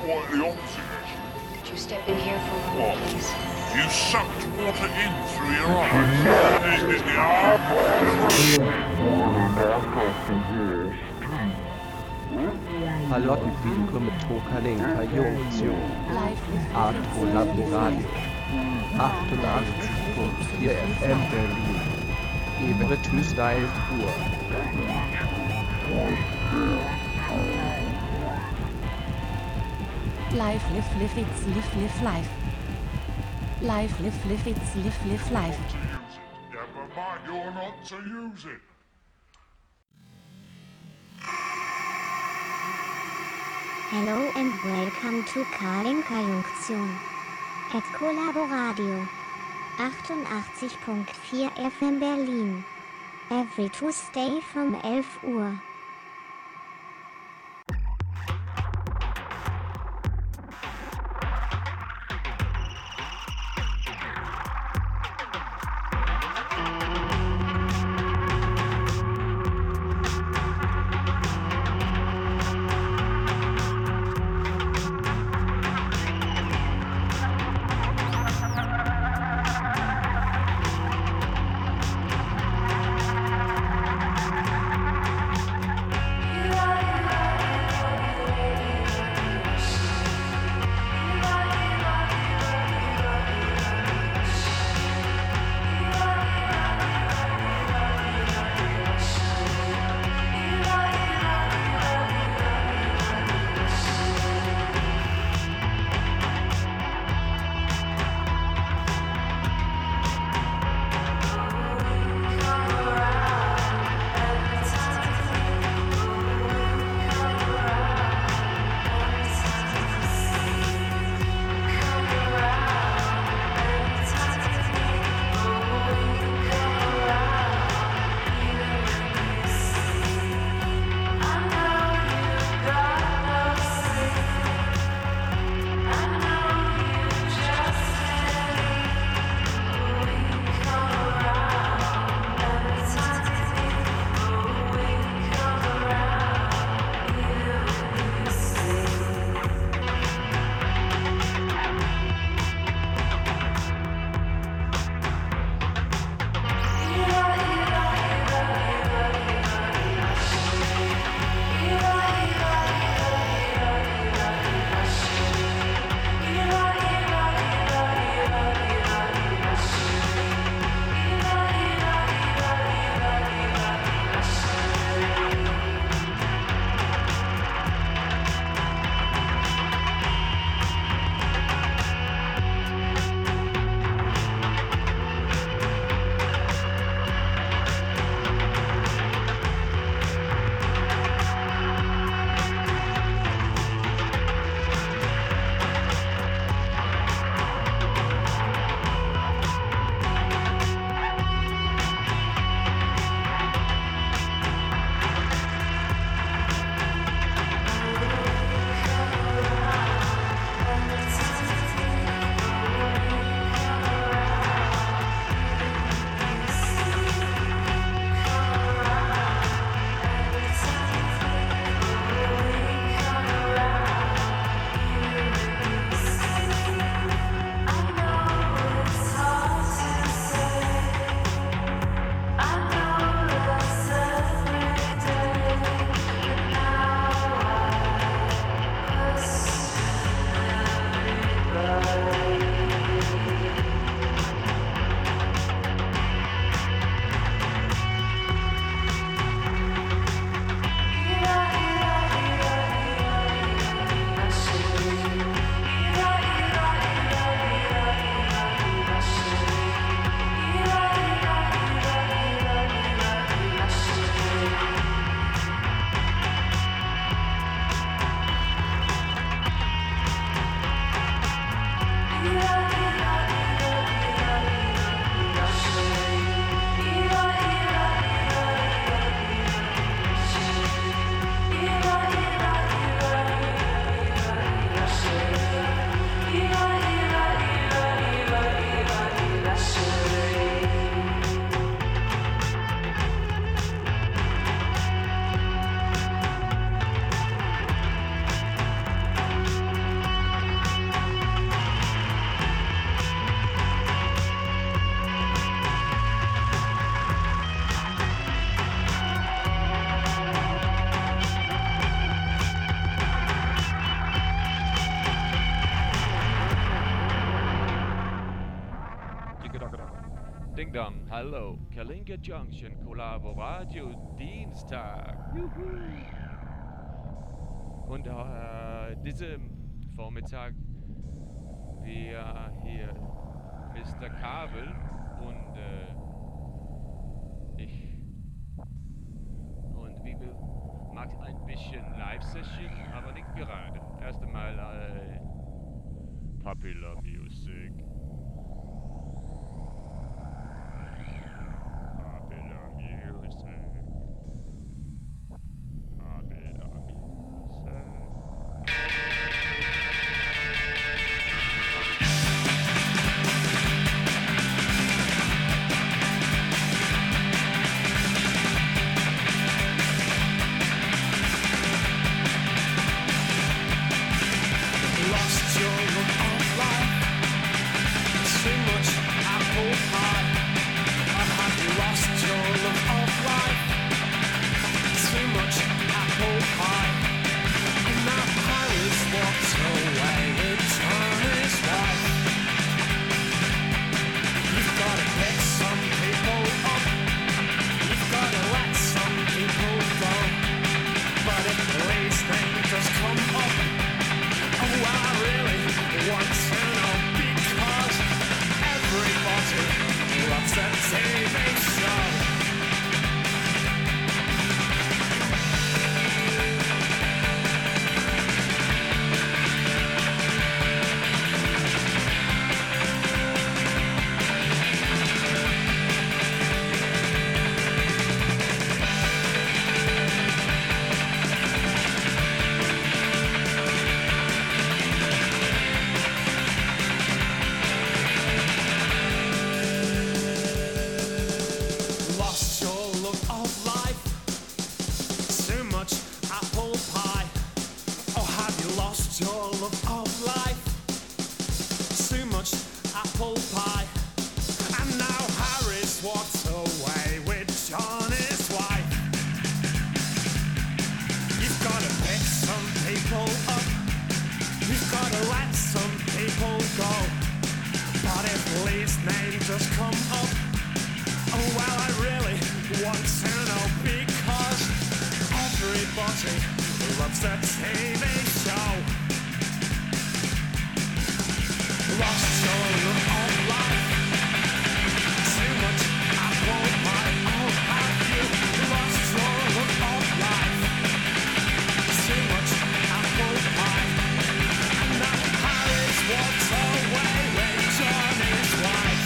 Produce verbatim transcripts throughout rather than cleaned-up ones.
quite the opposite. Could you step in here for a moment, What? please? You sucked water in through your eyes. Halottenfilke med Tokalenka Junction. Arto Laboradio. achtundachtzig Komma vier F M Berlin. Evertüs Uhr. Live, live, live, it's live, live, live. Live, live, live, it's live, live, live. To use it. Yeah, but mind you're not to use it. Hello and welcome to Kalenka Junction. At Collaboradio. achtundachtzig Komma vier F M Berlin. Every Tuesday from elf Uhr. Ding Dong, hallo, Kalinga Junction, Collaboradio, Dienstag. Juhu. Und äh, diesem Vormittag wir hier Mister Kabel und äh, ich und wir machen ein bisschen Live-Session, aber nicht gerade. Erst einmal äh, Popular Music. Popular Music. Popular Music. Lost your look of life. Too much apple pie. Or have you lost your look of life? Too much apple pie. And now Paris walks away with Tony's wife. You've gotta pick some people up. You've gotta let some people go. But if the least thing does come up, oh, well, I really want to know, because everybody loves that T V show. Lost your look of life. Too much apple pie. Or have you lost your look of life? Too much apple pie. And now Harry's walked away with Johnny's wife. You've gotta pick some people up. You've gotta let some people go. But if Lee's name does come up, oh, well, I really want to know, because everybody loves that T V show. Lost your look of life. Too much apple pie. Oh, have you lost your look of life? Too much apple pie. And now Harry's walked away with Johnny's wife.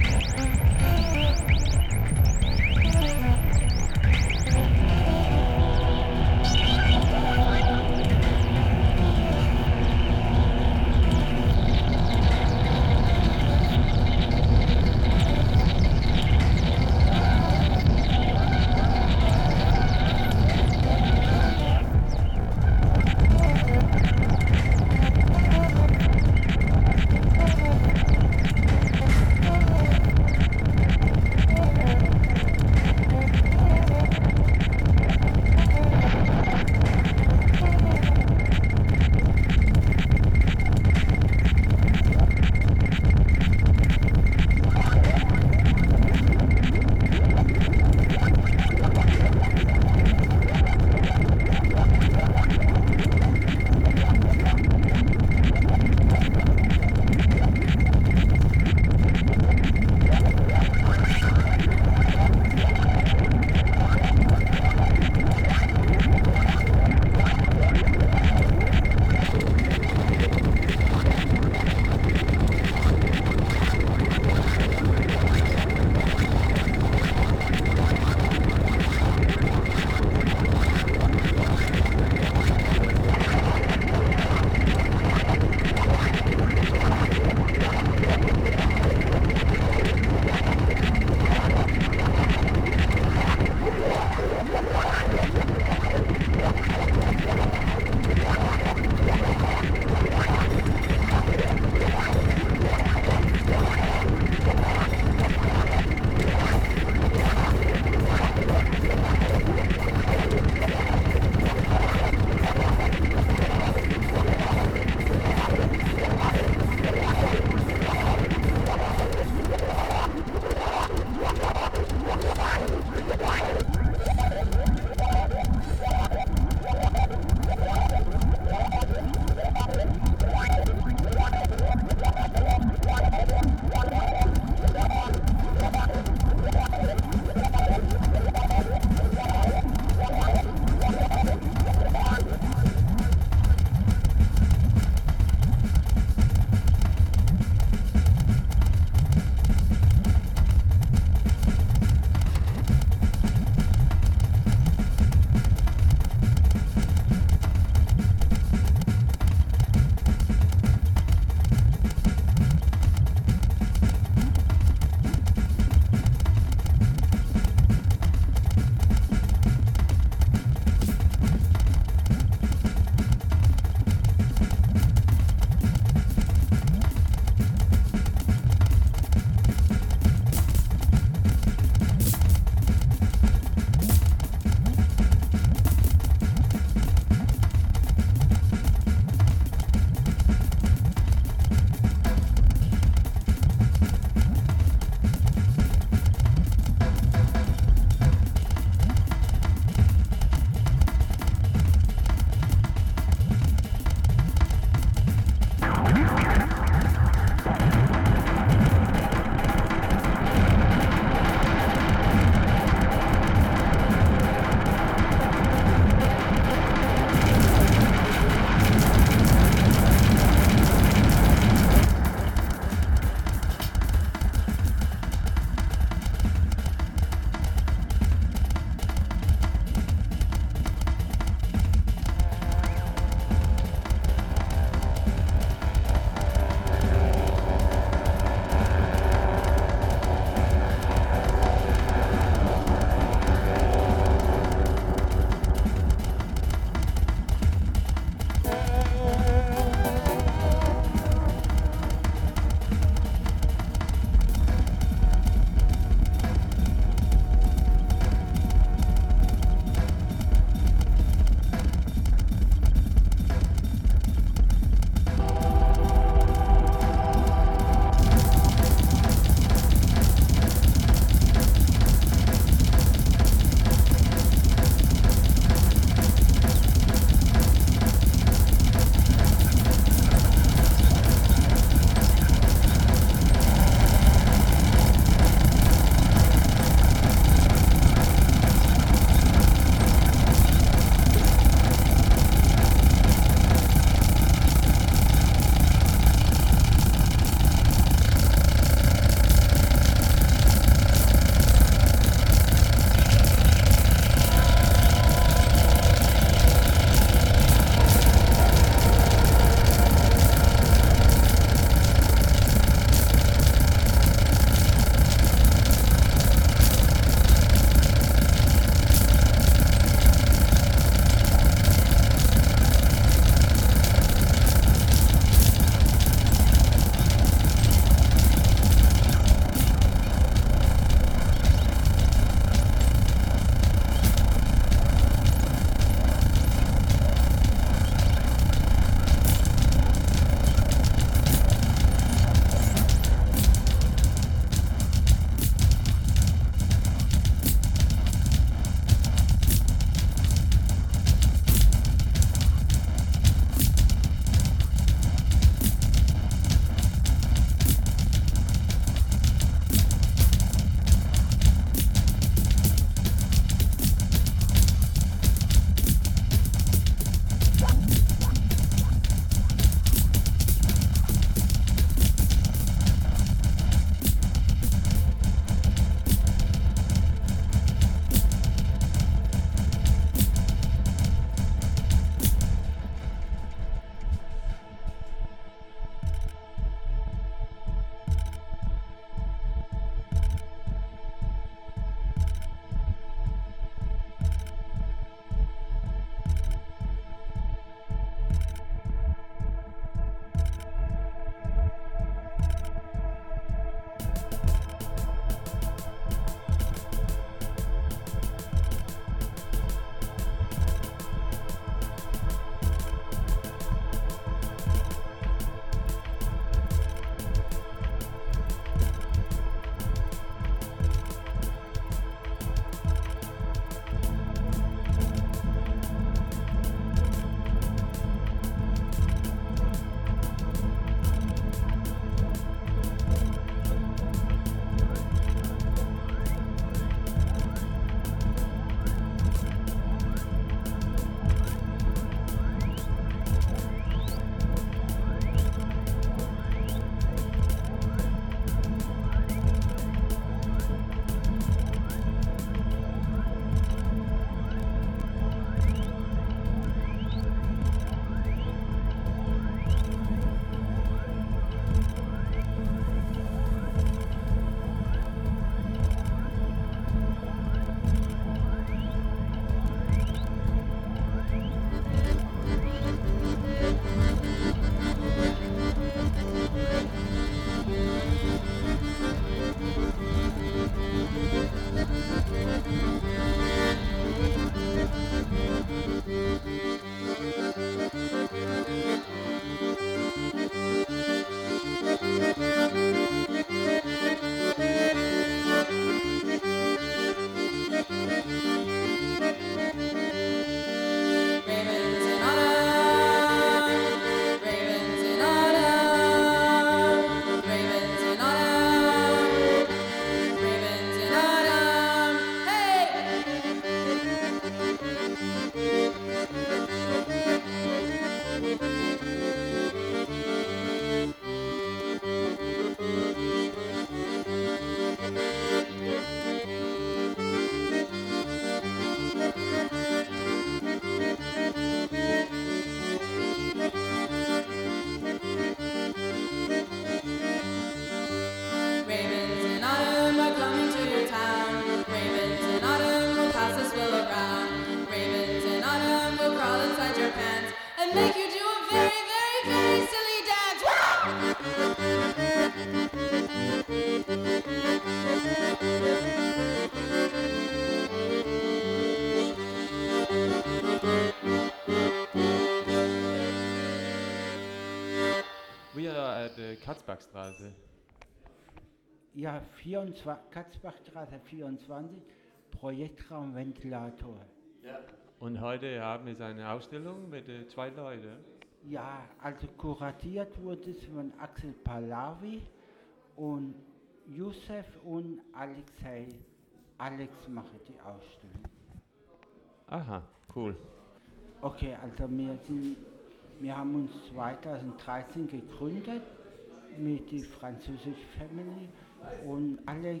der Katzbachstraße. Ja, vierundzwanzig, Katzbachstraße vierundzwanzig, Projektraumventilator. Und heute haben wir eine Ausstellung mit äh, zwei Leuten. Ja, also kuratiert wurde es von Axel Pahlavi und Youssef und Alexei. Alex macht die Ausstellung. Aha, cool. Okay, also wir, sind, wir haben uns zweitausenddreizehn gegründet mit der französischen Family und Alex,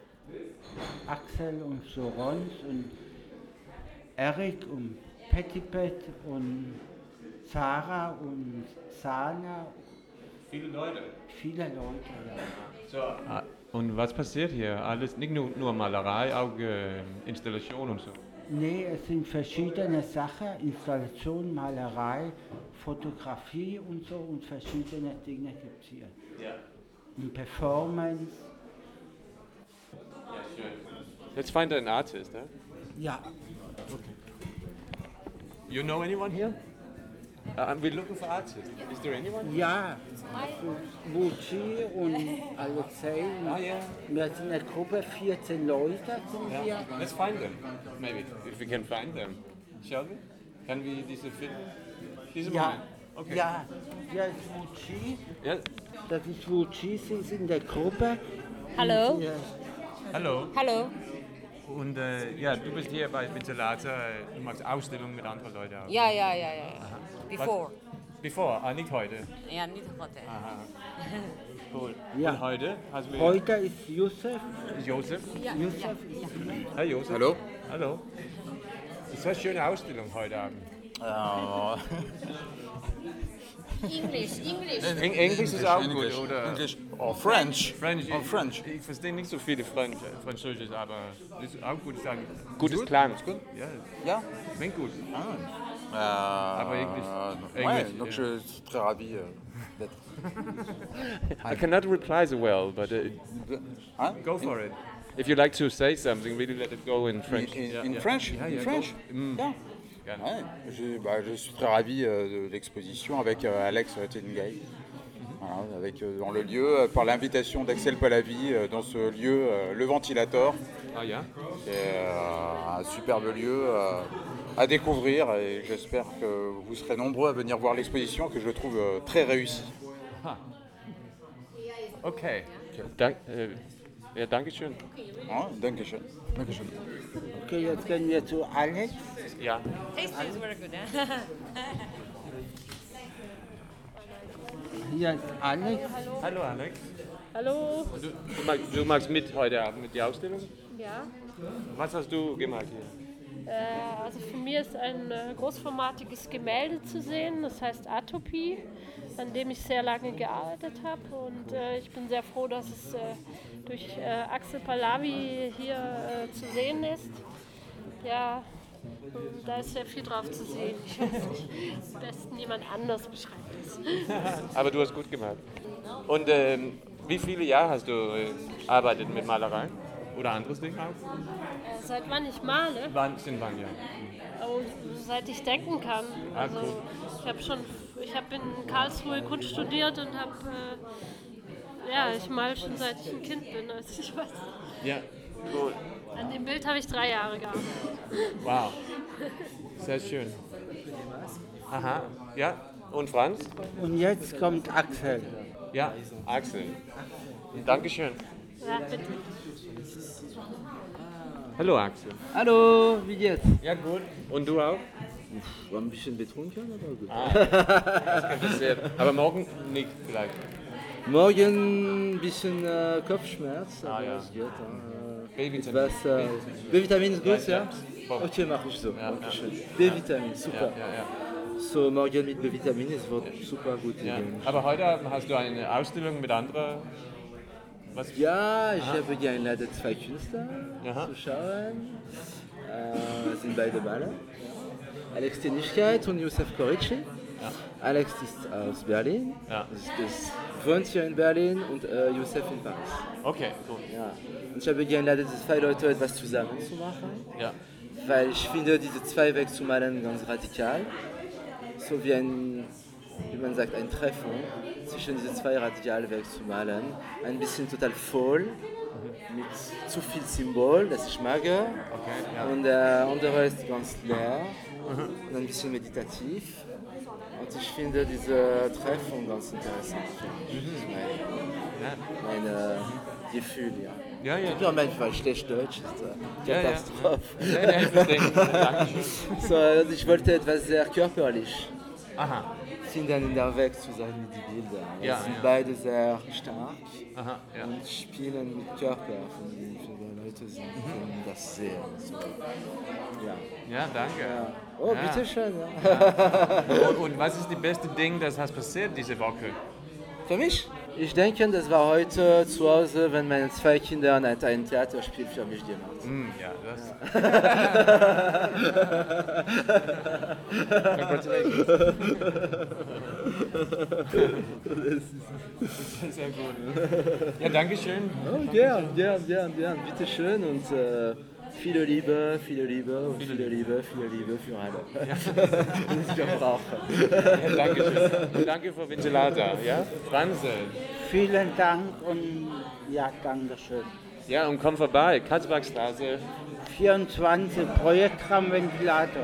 Axel und Florence und Eric und Petitpet und Sarah und Sana. Viele Leute. Viele Leute, ja. So. Ah, und was passiert hier? Alles, nicht nur, nur Malerei, auch äh, Installation und so. Nee, es sind verschiedene Sachen, Installation, Malerei, Fotografie und so und verschiedene Dinge gibt es hier. Ja. Und Performance. Ja, schön. Let's find an artist, eh? Ja. You know anyone here? Uh, we're looking for artists. Is there anyone? Ja, Wuchi und Alexei. Ah, ja. Wir sind eine Gruppe, vierzehn Leute sind wir. Yeah. Let's find them. Maybe, if we can find them. Shall we? Can we diese finden? Diese Ja, Moment? Okay. ja, ja, ist Wuchi. Ja. Das ist Wuchi, sie sind in der Gruppe. Hallo. Und, äh, Hallo. Hallo. Und äh, ja, du bist hier bei Ventilator. Du machst Ausstellungen mit anderen Leuten auch. Ja, ja, ja, ja. Before. Was? Before, ah, nicht heute. Ja, nicht heute. Aha. Cool. Ja. Und heute hast du Heute ist Youssef. Josef. Ja, Yusuf ja, ist ja. Hi Josef. Hallo. Hallo. Das ist eine schöne Ausstellung heute Abend. English, English. Eng Englisch ist auch English, gut, oder? English or French. French. Or French. Ich verstehe nicht so viele French, Französisch, aber das ist auch gut sagen. Gutes Klang. Ist gut. Ja, Ja. klingt gut. Ah. Aber Englisch. Euh, English, ouais, donc yeah. je suis très ravi euh, d'être. I cannot reply so well, but uh, Hein? go for it. If you like to say something, really let it go in French. In, in, Yeah, in yeah. French? Yeah, In yeah, French? go. Mm. Yeah. Gerne. Ouais, je, bah, je suis très ravi euh, de l'exposition avec euh, Alex Tengay. Voilà, avec, euh, dans le lieu, euh, par l'invitation d'Axel Pahlavi, euh, dans ce lieu, euh, le Ventilator, Ah ja? qui est euh, un superbe lieu euh, à découvrir et j'espère que vous serez nombreux à venir voir l'exposition que je trouve euh, très réussie. Okay. Dank, äh, ja, danke schön. Ja, Dankeschön. Dankeschön. Okay, jetzt gehen wir zu Alex. Ja. Taste is very good. Hier ist Alex. Hallo Alex. Hallo. Du, du, magst, du magst mit heute Abend mit der Ausstellung? Ja. Was hast du gemacht hier? Äh, also von mir ist ein äh, großformatiges Gemälde zu sehen, das heißt Atopie, an dem ich sehr lange gearbeitet habe und äh, ich bin sehr froh, dass es äh, durch äh, Axel Pahlavi hier äh, zu sehen ist. Ja, und da ist sehr viel drauf zu sehen. Ich weiß nicht, am besten jemand anders beschreibt es. Aber du hast gut gemacht. Und ähm, wie viele Jahre hast du äh, gearbeitet mit Malerei? Oder anderes Ding auch? Äh, seit wann ich male? Wann sind wann, ja? Oh, seit ich denken kann. Ah, Also cool. ich habe schon, ich habe in Karlsruhe Kunst studiert und habe, äh, ja, ich male schon seit ich ein Kind bin. Also ich weiß. Ja, cool. An dem Bild habe ich drei Jahre gearbeitet. Wow. Sehr schön. Aha, ja. Und Franz? Und jetzt kommt Axel. Ja, Axel. Dankeschön. Ja, bitte. Hallo Axel. Hallo, wie geht's? Ja, gut. Und du auch? War ein bisschen betrunken, aber gut. Ah, das kann passieren. Aber morgen nicht vielleicht. Morgen ein bisschen äh, Kopfschmerz, aber Ah, ja. es geht. Äh, B-Vitamin. etwas, äh, B-Vitamin ist gut, ja? Ja. Okay, mach ich so. Ja, Dankeschön. ja. B-Vitamin, super. Ja, ja, ja. So, morgen mit B-Vitamin, es wird super gut. Ja. gehen. Aber heute Abend hast du eine Ausstellung mit anderen. Was? Ja, ich habe geeinladen, zwei Künstler Aha. zu schauen. Äh, sind beide Maler. Alex Tenigkeit und Youssef Korici. Ja. Alex ist aus Berlin, Ja. ist, ist, wohnt hier in Berlin und äh, Youssef in Paris. Okay, cool. Ja. Und ich habe geeinladen, diese zwei Leute etwas zusammen zu machen, Ja. weil ich finde diese zwei wegzumalen ganz radikal. So wie ein wie man sagt, ein Treffen zwischen diese zwei Radialwerke zu malen. Ein bisschen total voll, mit zu viel Symbol, das ich mag. Okay, ja. Und der andere ist ganz leer und ein bisschen meditativ. Und ich finde diese Treffen ganz interessant. Das ist mein, mein äh, Gefühl, ja. Ja, ja. Ich glaube manchmal schlecht Deutsch, ist äh, Ja, ja. Katastrophe. Ja, ja, ich verstehe. Dankeschön. So, also ich wollte etwas sehr körperlich Aha. finden in der Weg zu sein mit den Bildern. Ja, Sie sind ja. beide sehr stark Aha, ja. und spielen mit Körper von den, von den Leuten, die können das sehen. So. Ja. Ja, danke. Ja. Oh, Ja. bitteschön. Ja. Ja. Und, und was ist das beste Ding, das has passiert diese Woche? Für mich? Ich denke, das war heute zu Hause, wenn meine zwei Kinder ein, ein Theaterspiel für mich gemacht haben. Mm, ja, das. Sehr gut. Ja, danke schön. Oh, gern, gern, gern, gern. Bitteschön und äh, viele Liebe, viele Liebe und viele, viele Liebe, viele Liebe für alle. Ja. Das ich auch brauche. Ja, danke schön. Und danke für Ventilator. Ja? Franze. Vielen Dank und ja, danke schön. Ja, und komm vorbei. Katzbachstraße. vierundzwanzig, Projektraum Ventilator.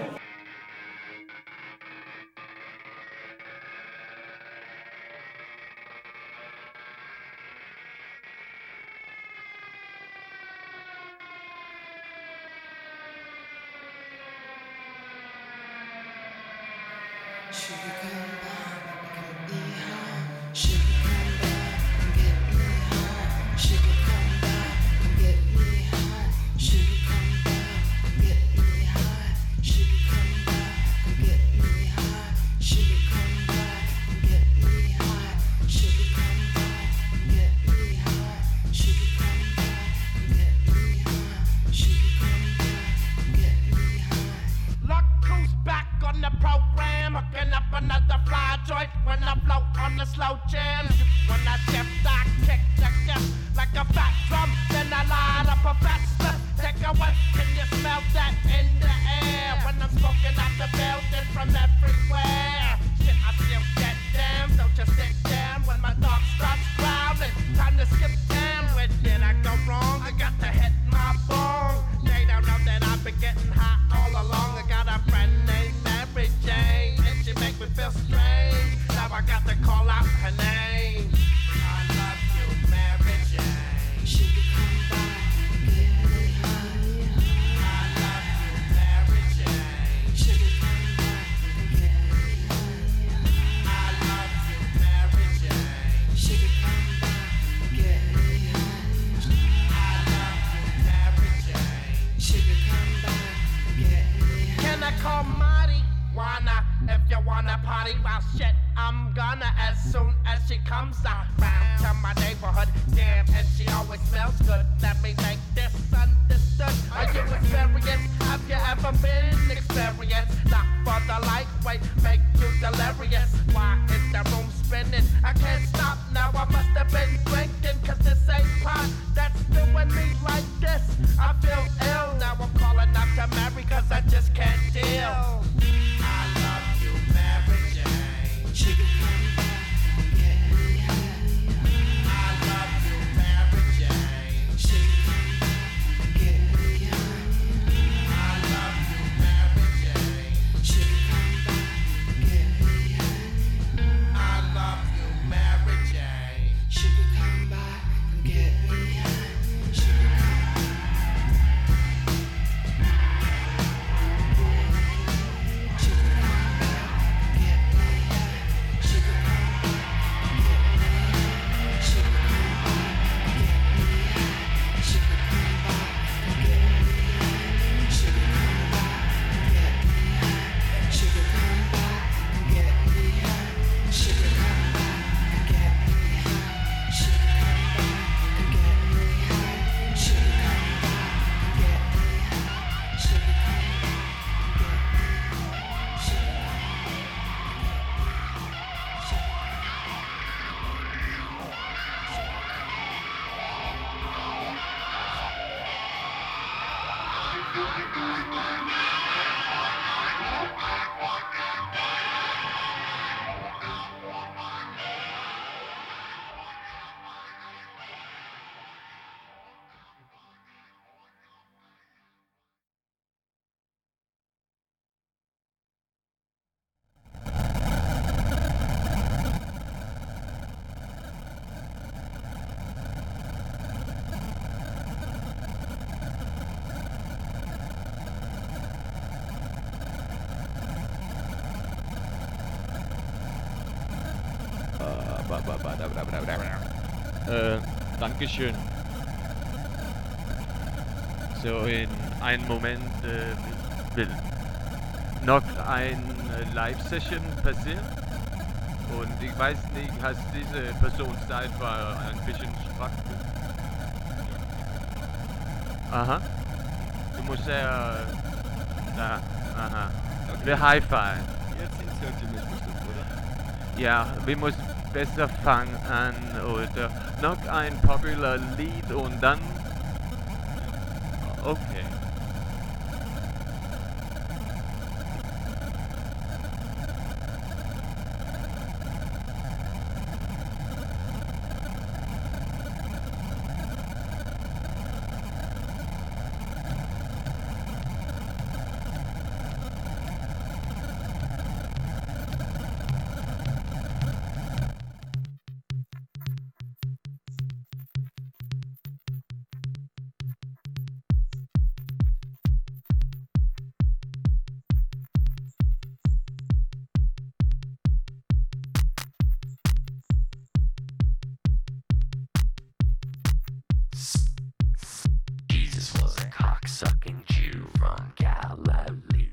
Äh, Dankeschön. So, in einem Moment äh, will noch eine Live-Session passieren. Und ich weiß nicht, hast diese Person Zeit für ein bisschen Sprache? Aha. Du musst ja... Da, aha. Okay. Der Hi-Fi. Jetzt hört ihr mich bestimmt, oder? Ja, wir müssen besser fangen an oder noch ein popular Lied und dann... Okay. Jesus was a cocksucking Jew from Galilee.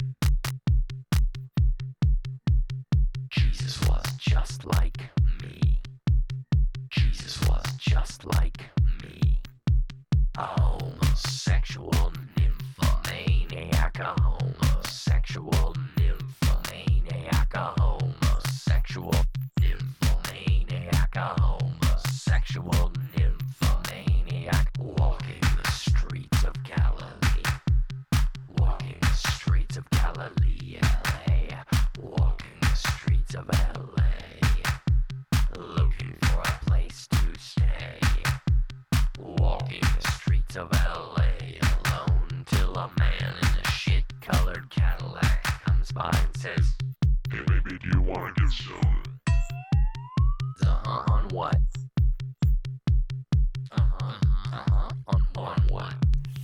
Jesus was just like me. Jesus was just like me. A homosexual nymphomaniac, a homosexual nymphomaniac, a homosexual nymphomaniac, a homosexual nymphomaniac, walking the streets of Galilee, walking the streets of Galilee, L A, walking the streets of L A, looking for a place to stay, walking the streets of L A alone till a man in a shit-colored Cadillac comes by and says, Hey baby, do you wanna get stoned? uh-huh, on what? Uh-huh, uh-huh, on, on what?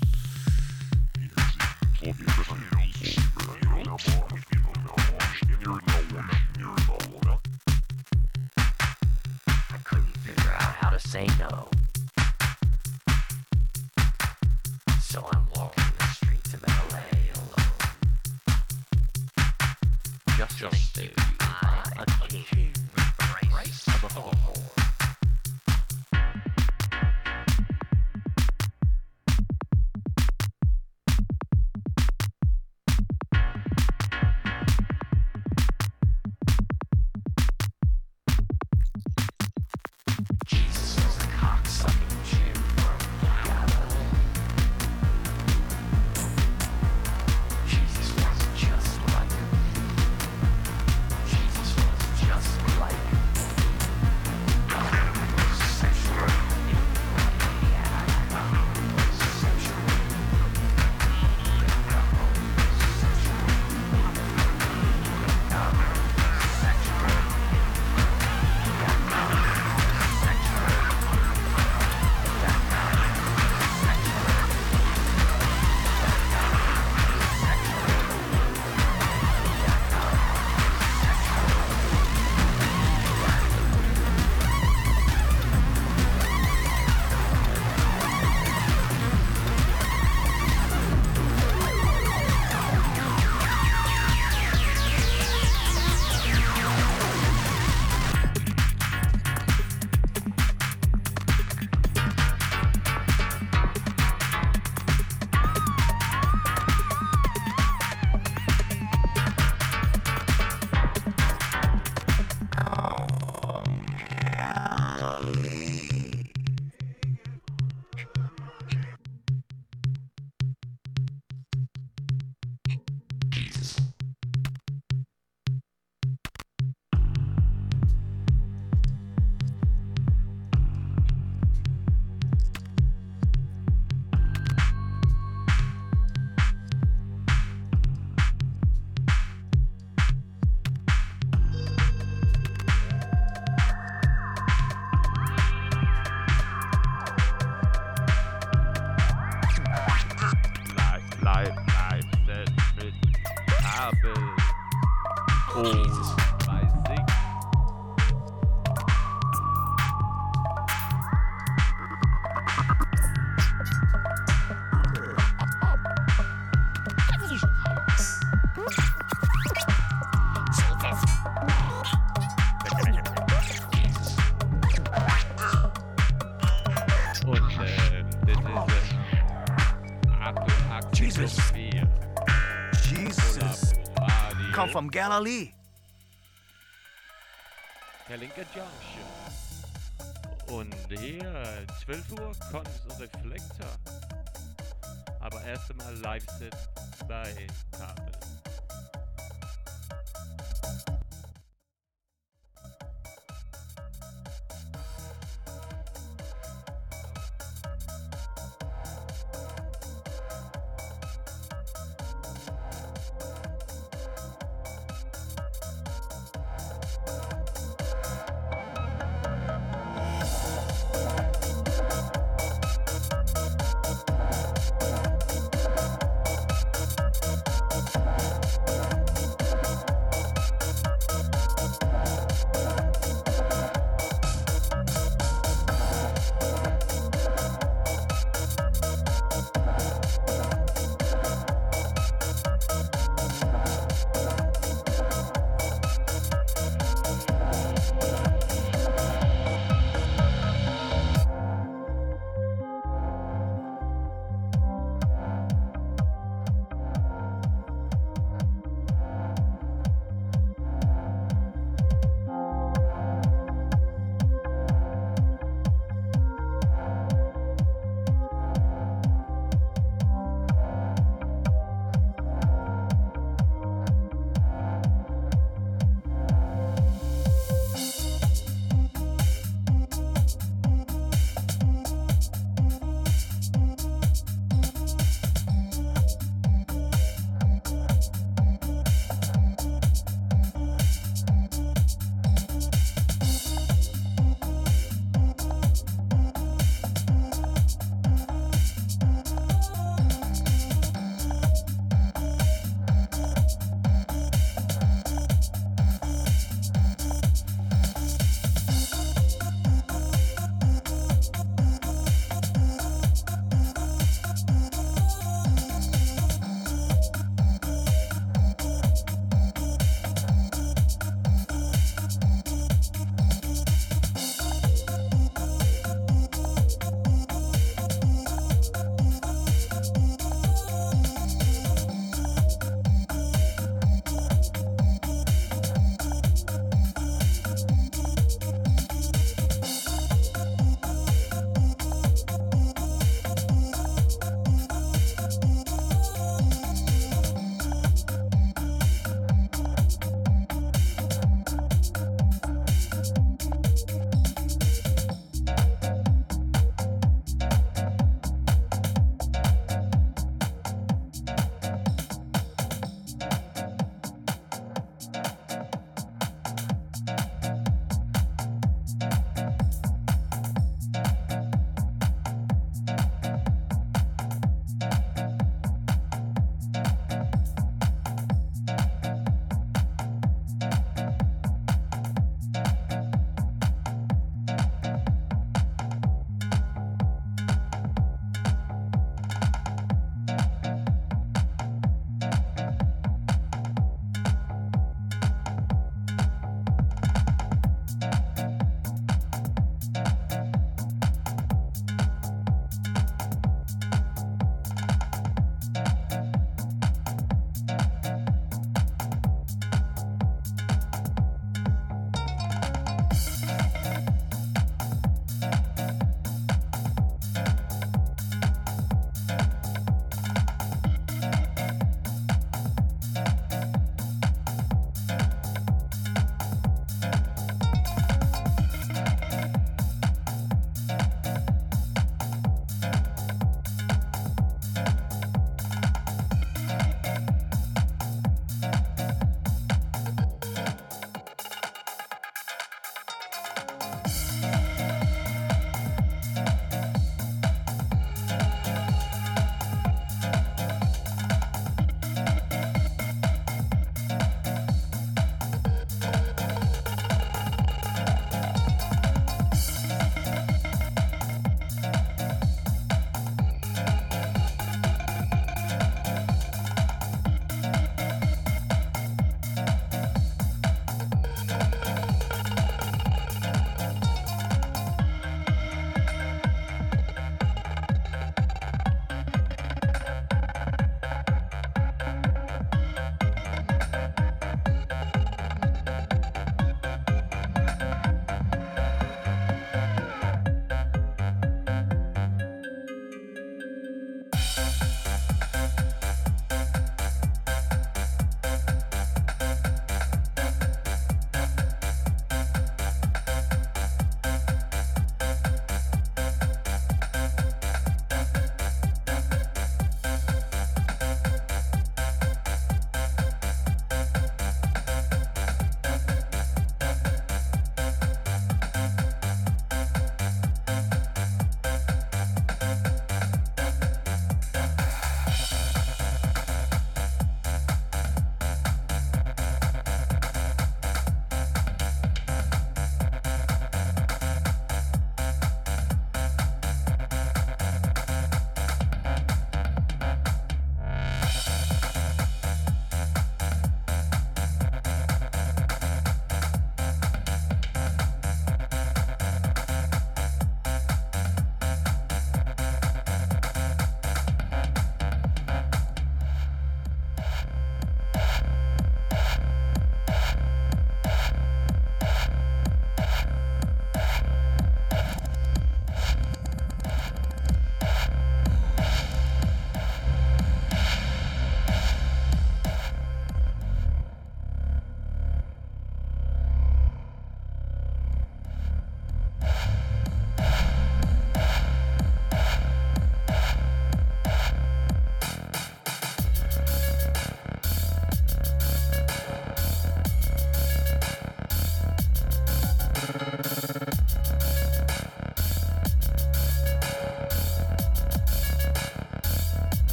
I couldn't figure out how to say no. So I'm walking the streets of L A alone. Just, just think I'm a king, race of a whore. Jesus was a cocksucker. Jesus. Jesus. Come from Galilee. Kalinka Junction. Und hier, zwölf Uhr, Cons und Reflektor. Aber erst einmal Live-Set bei Kabel.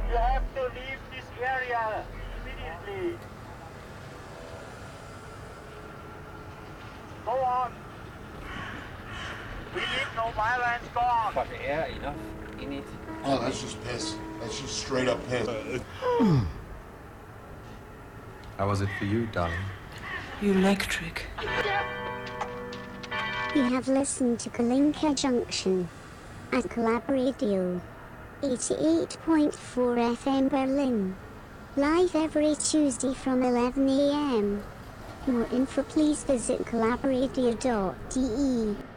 You have to leave this area immediately. Go on. We need no violence. Go on. But air enough in it. Oh, that's just piss. That's just straight up piss. How was it for you, darling? Electric. You have listened to Kalinka Junction at Collab Radio eighty-eight point four F M Berlin. Live every Tuesday from eleven a m. More info please visit collaboradio dot d e.